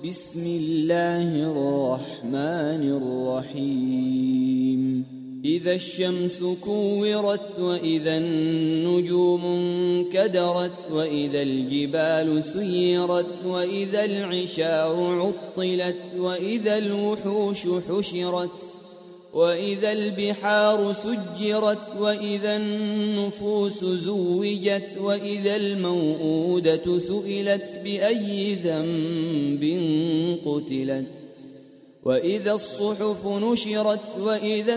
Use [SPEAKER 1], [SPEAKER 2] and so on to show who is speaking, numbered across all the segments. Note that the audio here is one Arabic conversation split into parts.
[SPEAKER 1] بسم الله الرحمن الرحيم إذا الشمس كورت وإذا النجوم انكدرت وإذا الجبال سيرت وإذا العشار عطلت وإذا الوحوش حشرت وإذا البحار سجرت وإذا النفوس زوجت وإذا الموءودة سئلت بأي ذنب قتلت وإذا الصحف نشرت وإذا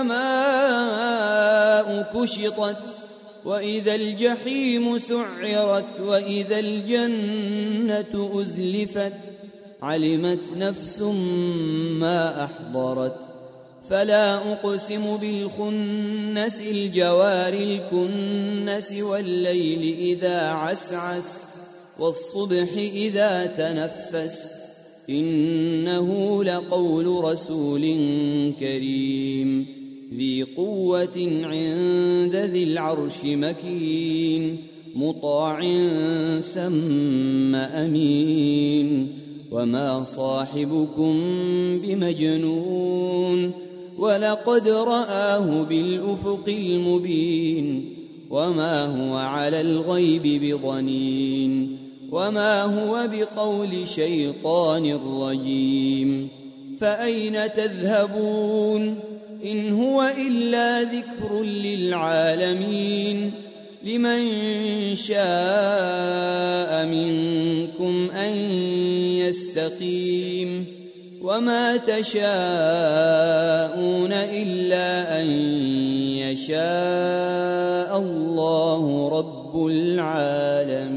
[SPEAKER 1] السماء كشطت وإذا الجحيم سعرت وإذا الجنة أزلفت علمت نفس ما أحضرت فلا أقسم بالخنس الجوار الكنس والليل إذا عسعس والصبح إذا تنفس إنه لقول رسول كريم ذي قوة عند ذي العرش مكين مطاع ثم أمين وما صاحبكم بمجنون ولقد رآه بالأفق المبين وما هو على الغيب بضنين وما هو بقول شيطان رجيم فأين تذهبون إن هو إلا ذكر للعالمين لمن شاء منكم أن يستقيم وما تشاءون إلا أن يشاء الله رب العالمين.